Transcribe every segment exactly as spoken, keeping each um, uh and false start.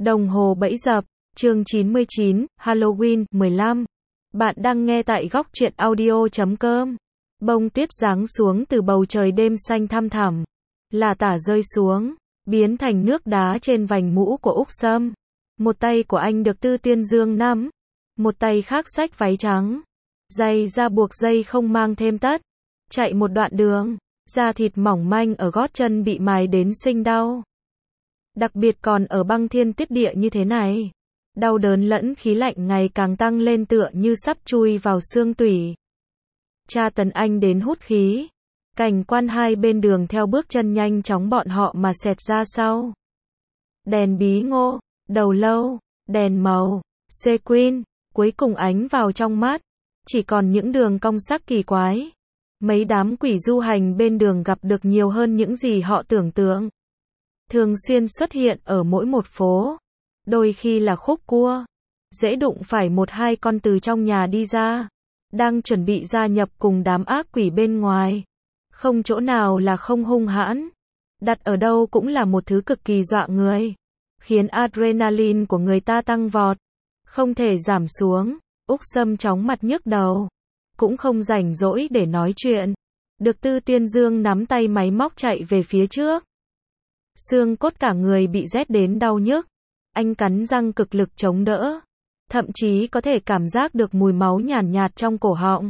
Đồng hồ bẫy dập, chương chín mươi chín, Halloween, mười lăm. Bạn đang nghe tại góc truyện audio chấm com. Bông tuyết giáng xuống từ bầu trời đêm xanh thăm thẳm, là tả rơi xuống, biến thành nước đá trên vành mũ của Úc Sâm. Một tay của anh được Tư Tuyên Dương nắm, một tay khác xách váy trắng, giày da buộc dây không mang thêm tất. Chạy một đoạn đường, da thịt mỏng manh ở gót chân bị mài đến sinh đau. Đặc biệt còn ở băng thiên tuyết địa như thế này. Đau đớn lẫn khí lạnh ngày càng tăng lên tựa như sắp chui vào xương tủy. Tra tấn anh đến hút khí. Cảnh quan hai bên đường theo bước chân nhanh chóng bọn họ mà xẹt ra sau. Đèn bí ngô, đầu lâu, đèn màu, sequin, cuối cùng ánh vào trong mắt. Chỉ còn những đường cong sắc kỳ quái. Mấy đám quỷ du hành bên đường gặp được nhiều hơn những gì họ tưởng tượng. Thường xuyên xuất hiện ở mỗi một phố. Đôi khi là khúc cua. Dễ đụng phải một hai con từ trong nhà đi ra. Đang chuẩn bị gia nhập cùng đám ác quỷ bên ngoài. Không chỗ nào là không hung hãn. Đặt ở đâu cũng là một thứ cực kỳ dọa người. Khiến adrenaline của người ta tăng vọt. Không thể giảm xuống. Úc Sâm chóng mặt nhức đầu. Cũng không rảnh rỗi để nói chuyện. Được Tư Tuyên Dương nắm tay máy móc chạy về phía trước. Xương cốt cả người bị rét đến đau nhức. Anh cắn răng cực lực chống đỡ. Thậm chí có thể cảm giác được mùi máu nhàn nhạt, nhạt trong cổ họng.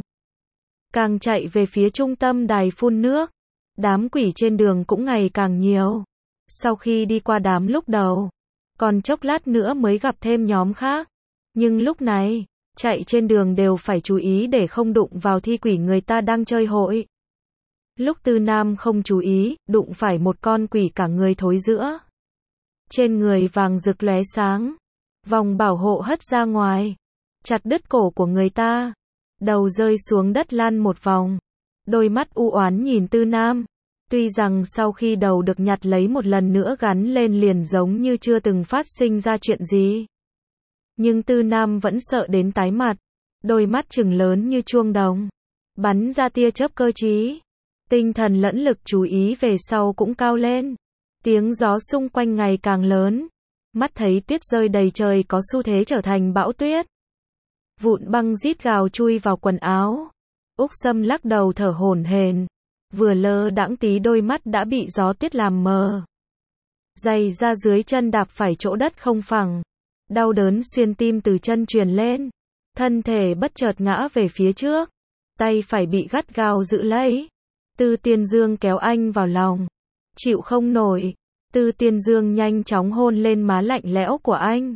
Càng chạy về phía trung tâm đài phun nước. Đám quỷ trên đường cũng ngày càng nhiều. Sau khi đi qua đám lúc đầu, còn chốc lát nữa mới gặp thêm nhóm khác. Nhưng lúc này, chạy trên đường đều phải chú ý để không đụng vào thi quỷ người ta đang chơi hội. Lúc Tư Nam không chú ý, đụng phải một con quỷ cả người thối rữa. Trên người vàng rực lóe sáng. Vòng bảo hộ hất ra ngoài. Chặt đứt cổ của người ta. Đầu rơi xuống đất lăn một vòng. Đôi mắt u oán nhìn Tư Nam. Tuy rằng sau khi đầu được nhặt lấy một lần nữa gắn lên liền giống như chưa từng phát sinh ra chuyện gì. Nhưng Tư Nam vẫn sợ đến tái mặt. Đôi mắt trừng lớn như chuông đồng. Bắn ra tia chớp cơ trí. Tinh thần lẫn lực chú ý về sau cũng cao lên. Tiếng gió xung quanh ngày càng lớn. Mắt thấy tuyết rơi đầy trời có xu thế trở thành bão tuyết. Vụn băng rít gào chui vào quần áo. Úc Sâm lắc đầu thở hổn hển. Vừa lơ đãng tí đôi mắt đã bị gió tuyết làm mờ. Giày ra dưới chân đạp phải chỗ đất không phẳng. Đau đớn xuyên tim từ chân truyền lên. Thân thể bất chợt ngã về phía trước. Tay phải bị gắt gao giữ lấy. Tư Tuyên Dương kéo anh vào lòng. Chịu không nổi. Tư Tuyên Dương nhanh chóng hôn lên má lạnh lẽo của anh.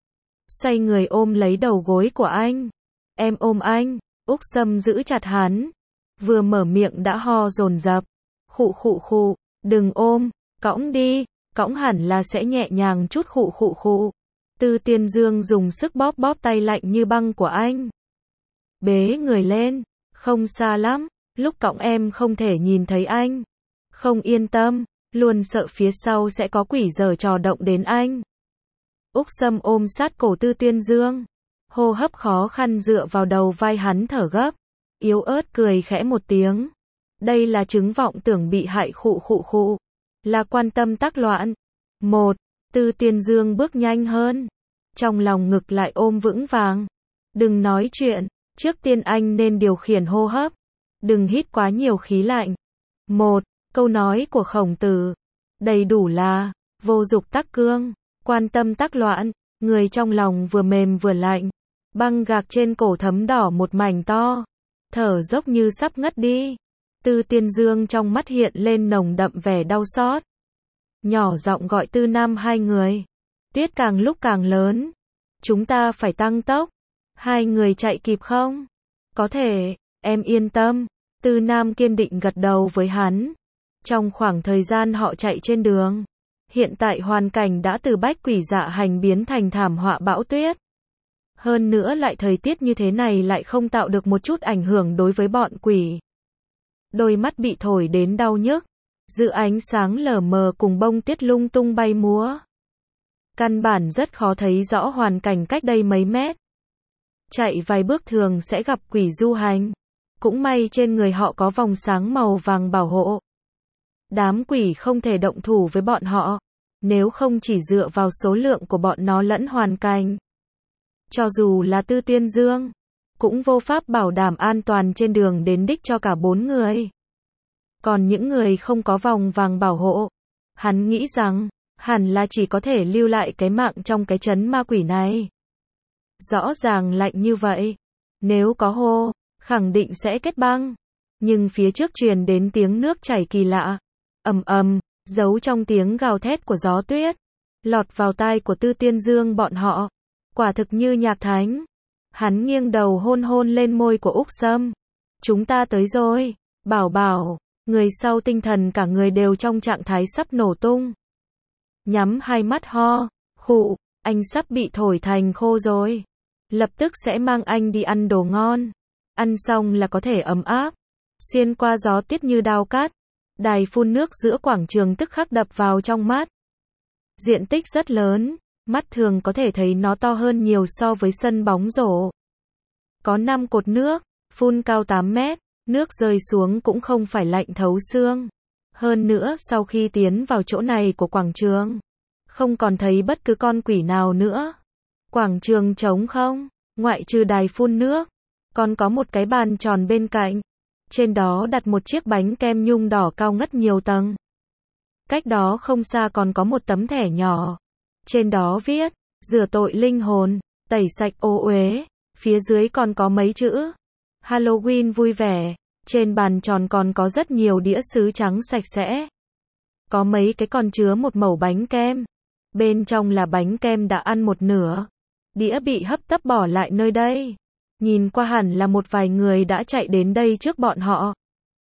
Xoay người ôm lấy đầu gối của anh. Em ôm anh. Úc Sâm giữ chặt hắn. Vừa mở miệng đã ho dồn dập. Khụ khụ khụ. Đừng ôm. Cõng đi. Cõng hẳn là sẽ nhẹ nhàng chút khụ khụ khụ. Tư Tuyên Dương dùng sức bóp bóp tay lạnh như băng của anh. Bế người lên. Không xa lắm. Lúc cõng em không thể nhìn thấy anh. Không yên tâm. Luôn sợ phía sau sẽ có quỷ giở trò động đến anh. Úc Sâm ôm sát cổ Tư Tuyên Dương. Hô hấp khó khăn dựa vào đầu vai hắn thở gấp. Yếu ớt cười khẽ một tiếng. Đây là chứng vọng tưởng bị hại khụ khụ khụ. Là quan tâm tác loạn. Một. Tư Tuyên Dương bước nhanh hơn. Trong lòng ngực lại ôm vững vàng. Đừng nói chuyện. Trước tiên anh nên điều khiển hô hấp. Đừng hít quá nhiều khí lạnh. Một. Câu nói của Khổng Tử. Đầy đủ là. Vô dục tắc cương. Quan tâm tắc loạn. Người trong lòng vừa mềm vừa lạnh. Băng gạc trên cổ thấm đỏ một mảnh to. Thở dốc như sắp ngất đi. Tư Tuyên Dương trong mắt hiện lên nồng đậm vẻ đau xót. Nhỏ giọng gọi Tư Nam hai người. Tuyết càng lúc càng lớn. Chúng ta phải tăng tốc. Hai người chạy kịp không? Có thể, em yên tâm. Tư Nam kiên định gật đầu với hắn. Trong khoảng thời gian họ chạy trên đường, hiện tại hoàn cảnh đã từ bách quỷ dạ hành biến thành thảm họa bão tuyết. Hơn nữa lại thời tiết như thế này lại không tạo được một chút ảnh hưởng đối với bọn quỷ. Đôi mắt bị thổi đến đau nhức. Giữa ánh sáng lờ mờ cùng bông tuyết lung tung bay múa. Căn bản rất khó thấy rõ hoàn cảnh cách đây mấy mét. Chạy vài bước thường sẽ gặp quỷ du hành. Cũng may trên người họ có vòng sáng màu vàng bảo hộ. Đám quỷ không thể động thủ với bọn họ. Nếu không chỉ dựa vào số lượng của bọn nó lẫn hoàn cảnh, cho dù là Tư Tiên Dương, cũng vô pháp bảo đảm an toàn trên đường đến đích cho cả bốn người. Còn những người không có vòng vàng bảo hộ, hắn nghĩ rằng, hẳn là chỉ có thể lưu lại cái mạng trong cái trấn ma quỷ này. Rõ ràng lạnh như vậy, nếu có hô, khẳng định sẽ kết băng. Nhưng phía trước truyền đến tiếng nước chảy kỳ lạ, ầm ầm, giấu trong tiếng gào thét của gió tuyết, lọt vào tai của Tư Tiên Dương bọn họ, quả thực như nhạc thánh. Hắn nghiêng đầu hôn hôn lên môi của Úc Sâm. Chúng ta tới rồi, bảo bảo, người sau tinh thần cả người đều trong trạng thái sắp nổ tung. Nhắm hai mắt ho, khụ, anh sắp bị thổi thành khô rồi. Lập tức sẽ mang anh đi ăn đồ ngon. Ăn xong là có thể ấm áp. Xuyên qua gió tuyết như đao cát. Đài phun nước giữa quảng trường tức khắc đập vào trong mắt. Diện tích rất lớn, mắt thường có thể thấy nó to hơn nhiều so với sân bóng rổ. Có năm cột nước, phun cao tám mét, nước rơi xuống cũng không phải lạnh thấu xương. Hơn nữa sau khi tiến vào chỗ này của quảng trường, không còn thấy bất cứ con quỷ nào nữa. Quảng trường trống không, ngoại trừ đài phun nước, còn có một cái bàn tròn bên cạnh. Trên đó đặt một chiếc bánh kem nhung đỏ cao ngất nhiều tầng. Cách đó không xa còn có một tấm thẻ nhỏ. Trên đó viết, rửa tội linh hồn, tẩy sạch ô uế. Phía dưới còn có mấy chữ, Halloween vui vẻ. Trên bàn tròn còn có rất nhiều đĩa sứ trắng sạch sẽ. Có mấy cái còn chứa một mẩu bánh kem. Bên trong là bánh kem đã ăn một nửa. Đĩa bị hấp tấp bỏ lại nơi đây. Nhìn qua hẳn là một vài người đã chạy đến đây trước bọn họ.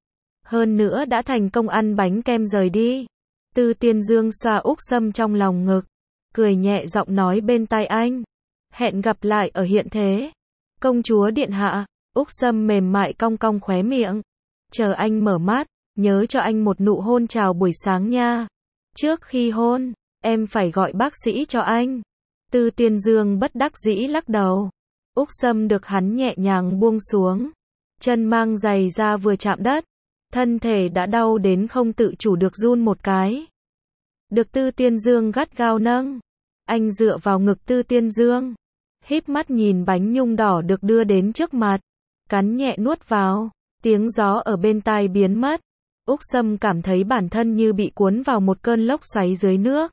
Hơn nữa đã thành công ăn bánh kem rời đi. Tư Tiên Dương xoa Úc Sâm trong lòng ngực, cười nhẹ giọng nói bên tai anh. Hẹn gặp lại ở hiện thế. Công chúa điện hạ. Úc Sâm mềm mại cong cong khóe miệng. Chờ anh mở mắt, nhớ cho anh một nụ hôn chào buổi sáng nha. Trước khi hôn, em phải gọi bác sĩ cho anh. Tư Tiên Dương bất đắc dĩ lắc đầu. Úc Sâm được hắn nhẹ nhàng buông xuống. Chân mang giày ra vừa chạm đất. Thân thể đã đau đến không tự chủ được run một cái. Được Tư Tiên Dương gắt gao nâng. Anh dựa vào ngực Tư Tiên Dương. Híp mắt nhìn bánh nhung đỏ được đưa đến trước mặt. Cắn nhẹ nuốt vào. Tiếng gió ở bên tai biến mất. Úc Sâm cảm thấy bản thân như bị cuốn vào một cơn lốc xoáy dưới nước.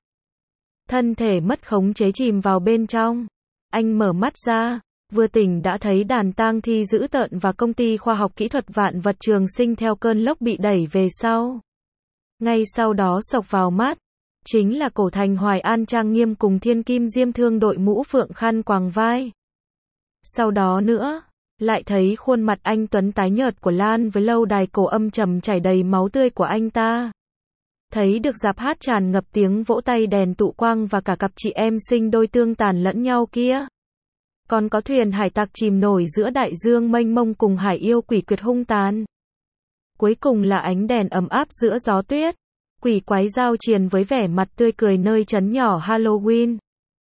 Thân thể mất khống chế chìm vào bên trong. Anh mở mắt ra. Vừa tỉnh đã thấy đàn tang thi dữ tợn và công ty khoa học kỹ thuật vạn vật trường sinh theo cơn lốc bị đẩy về sau. Ngay sau đó sộc vào mắt, chính là cổ thành Hoài An trang nghiêm cùng thiên kim diêm thương đội mũ phượng khăn quàng vai. Sau đó nữa, lại thấy khuôn mặt anh tuấn tái nhợt của Lan với lâu đài cổ âm trầm chảy đầy máu tươi của anh ta. Thấy được dạp hát tràn ngập tiếng vỗ tay đèn tụ quang và cả cặp chị em sinh đôi tương tàn lẫn nhau kia. Còn có thuyền hải tặc chìm nổi giữa đại dương mênh mông cùng hải yêu quỷ quyệt hung tàn. Cuối cùng là ánh đèn ấm áp giữa gió tuyết. Quỷ quái giao triền với vẻ mặt tươi cười nơi trấn nhỏ Halloween.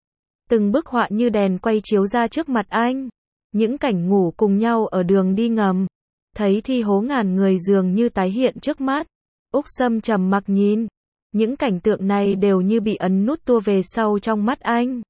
Từng bức họa như đèn quay chiếu ra trước mặt anh. Những cảnh ngủ cùng nhau ở đường đi ngầm. Thấy thi hố ngàn người dường như tái hiện trước mắt. Úc Sâm trầm mặc nhìn. Những cảnh tượng này đều như bị ấn nút tua về sau trong mắt anh.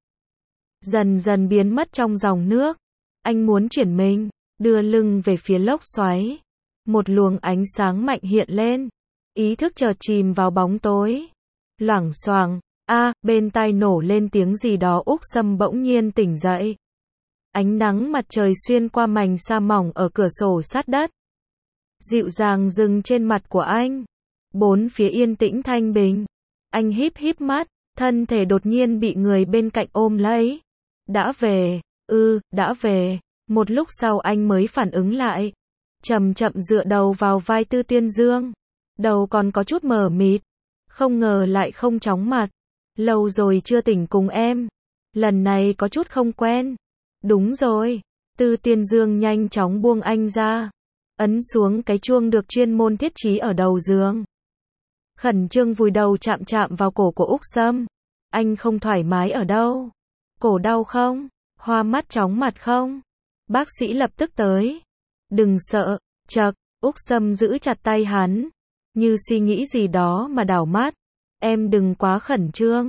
Dần dần biến mất trong dòng nước. Anh muốn chuyển mình, đưa lưng về phía lốc xoáy. Một luồng ánh sáng mạnh hiện lên. Ý thức chợt chìm vào bóng tối. Loảng xoảng, a, à, bên tai nổ lên tiếng gì đó. Úc Sâm bỗng nhiên tỉnh dậy. Ánh nắng mặt trời xuyên qua mành sa mỏng ở cửa sổ sát đất. Dịu dàng dừng trên mặt của anh. Bốn phía yên tĩnh thanh bình. Anh híp híp mắt, thân thể đột nhiên bị người bên cạnh ôm lấy. Đã về, ư, đã về. Một lúc sau anh mới phản ứng lại. Chậm chậm dựa đầu vào vai Tư Tiên Dương. Đầu còn có chút mờ mịt. Không ngờ lại không chóng mặt. Lâu rồi chưa tỉnh cùng em. Lần này có chút không quen. Đúng rồi. Tư Tiên Dương nhanh chóng buông anh ra. Ấn xuống cái chuông được chuyên môn thiết trí ở đầu giường. Khẩn trương vùi đầu chạm chạm vào cổ của Úc Sâm. Anh không thoải mái ở đâu? Cổ đau không? Hoa mắt chóng mặt không? Bác sĩ lập tức tới. Đừng sợ, chậc, Úc Sâm giữ chặt tay hắn. Như suy nghĩ gì đó mà đảo mắt. Em đừng quá khẩn trương.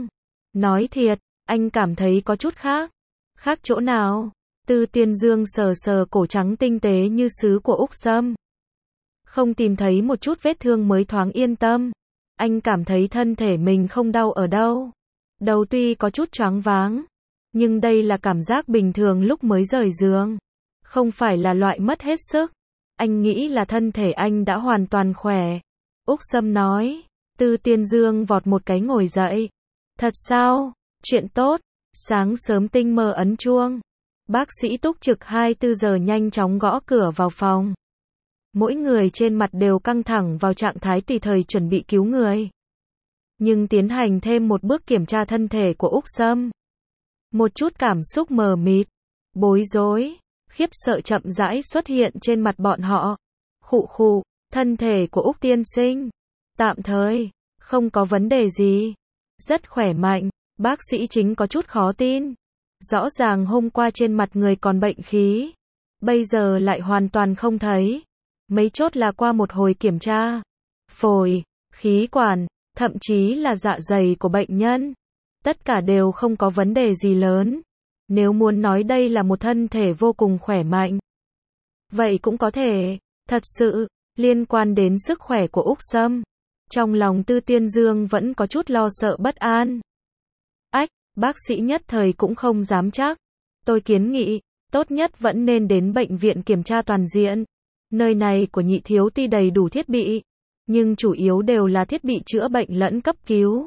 Nói thiệt, anh cảm thấy có chút khác. Khác chỗ nào? Tư Tiên Dương sờ sờ cổ trắng tinh tế như sứ của Úc Sâm. Không tìm thấy một chút vết thương mới thoáng yên tâm. Anh cảm thấy thân thể mình không đau ở đâu. Đầu tuy có chút choáng váng, nhưng đây là cảm giác bình thường lúc mới rời giường. Không phải là loại mất hết sức. Anh nghĩ là thân thể anh đã hoàn toàn khỏe. Úc Sâm nói. Tư Tiên Dương vọt một cái ngồi dậy. Thật sao? Chuyện tốt. Sáng sớm tinh mơ ấn chuông. Bác sĩ túc trực hai mươi tư giờ nhanh chóng gõ cửa vào phòng. Mỗi người trên mặt đều căng thẳng vào trạng thái tùy thời chuẩn bị cứu người. Nhưng tiến hành thêm một bước kiểm tra thân thể của Úc Sâm. Một chút cảm xúc mờ mịt, bối rối, khiếp sợ chậm rãi xuất hiện trên mặt bọn họ. Khụ khụ, thân thể của Úc tiên sinh. Tạm thời, không có vấn đề gì. Rất khỏe mạnh, bác sĩ chính có chút khó tin. Rõ ràng hôm qua trên mặt người còn bệnh khí. Bây giờ lại hoàn toàn không thấy. Mấy chốt là qua một hồi kiểm tra. Phổi, khí quản, thậm chí là dạ dày của bệnh nhân. Tất cả đều không có vấn đề gì lớn. Nếu muốn nói đây là một thân thể vô cùng khỏe mạnh. Vậy cũng có thể, thật sự, liên quan đến sức khỏe của Úc Sâm. Trong lòng Tư Tiên Dương vẫn có chút lo sợ bất an. Ách, bác sĩ nhất thời cũng không dám chắc. Tôi kiến nghị, tốt nhất vẫn nên đến bệnh viện kiểm tra toàn diện. Nơi này của nhị thiếu tuy đầy đủ thiết bị, nhưng chủ yếu đều là thiết bị chữa bệnh lẫn cấp cứu.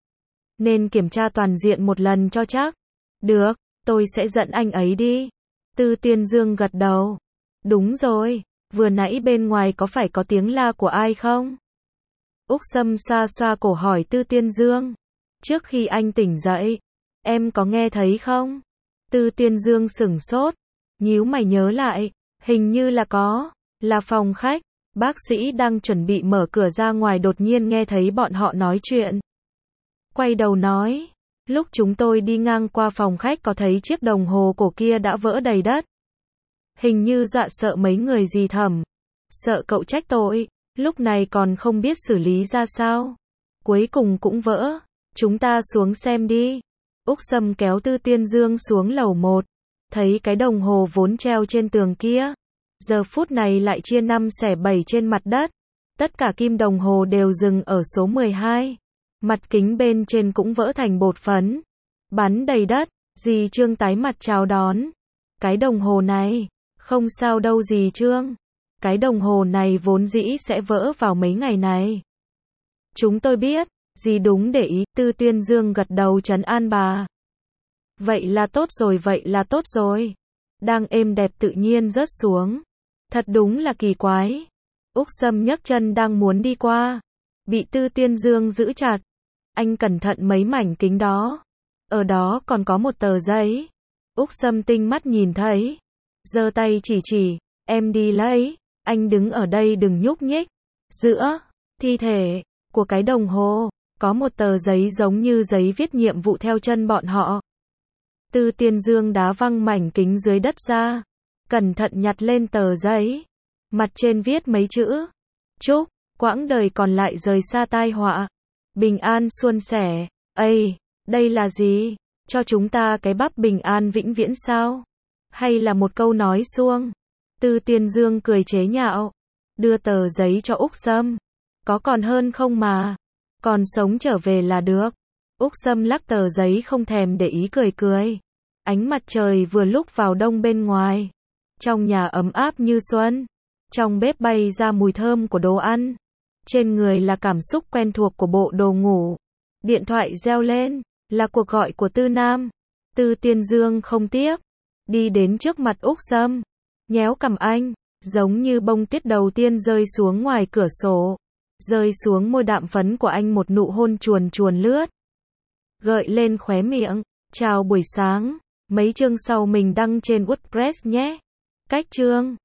Nên kiểm tra toàn diện một lần cho chắc. Được, tôi sẽ dẫn anh ấy đi. Tư Tiên Dương gật đầu. Đúng rồi, vừa nãy bên ngoài có phải có tiếng la của ai không? Úc Sâm xoa xoa cổ hỏi Tư Tiên Dương. Trước khi anh tỉnh dậy, em có nghe thấy không? Tư Tiên Dương sửng sốt, nhíu mày nhớ lại, hình như là có, là phòng khách. Bác sĩ đang chuẩn bị mở cửa ra ngoài đột nhiên nghe thấy bọn họ nói chuyện. Quay đầu nói, lúc chúng tôi đi ngang qua phòng khách có thấy chiếc đồng hồ cổ kia đã vỡ đầy đất. Hình như dọa sợ mấy người gì thầm. Sợ cậu trách tội, lúc này còn không biết xử lý ra sao. Cuối cùng cũng vỡ, chúng ta xuống xem đi. Úc Sâm kéo Tư Tiên Dương xuống lầu một. Thấy cái đồng hồ vốn treo trên tường kia. Giờ phút này lại chia năm xẻ bảy trên mặt đất. Tất cả kim đồng hồ đều dừng ở số mười hai. Mặt kính bên trên cũng vỡ thành bột phấn. Bắn đầy đất, dì Trương tái mặt chào đón. Cái đồng hồ này, không sao đâu dì Trương. Cái đồng hồ này vốn dĩ sẽ vỡ vào mấy ngày này. Chúng tôi biết, dì đúng để ý. Tư Tiên Dương gật đầu trấn an bà. Vậy là tốt rồi, vậy là tốt rồi. Đang êm đẹp tự nhiên rớt xuống. Thật đúng là kỳ quái. Úc Sâm nhấc chân đang muốn đi qua. Bị Tư Tiên Dương giữ chặt. Anh cẩn thận mấy mảnh kính đó. Ở đó còn có một tờ giấy. Úc Sâm tinh mắt nhìn thấy. Giơ tay chỉ chỉ. Em đi lấy. Anh đứng ở đây đừng nhúc nhích. Giữa thi thể của cái đồng hồ có một tờ giấy giống như giấy viết nhiệm vụ theo chân bọn họ. Tư Tiên Dương đá văng mảnh kính dưới đất ra. Cẩn thận nhặt lên tờ giấy. Mặt trên viết mấy chữ. Chúc quãng đời còn lại rời xa tai họa. Bình an suôn sẻ. Ây, đây là gì? Cho chúng ta cái bắp bình an vĩnh viễn sao? Hay là một câu nói suông? Tư Tiên Dương cười chế nhạo. Đưa tờ giấy cho Úc Sâm. Có còn hơn không mà. Còn sống trở về là được. Úc Sâm lắc tờ giấy không thèm để ý cười cười. Ánh mặt trời vừa lúc vào đông bên ngoài. Trong nhà ấm áp như xuân. Trong bếp bay ra mùi thơm của đồ ăn. Trên người là cảm xúc quen thuộc của bộ đồ ngủ. Điện thoại reo lên, là cuộc gọi của Tư Nam. Tư Tiên Dương không tiếp. Đi đến trước mặt Úc Sâm. Nhéo cằm anh, giống như bông tuyết đầu tiên rơi xuống ngoài cửa sổ. Rơi xuống môi đạm phấn của anh một nụ hôn chuồn chuồn lướt. Gợi lên khóe miệng. Chào buổi sáng. Mấy chương sau mình đăng trên WordPress nhé. Cách chương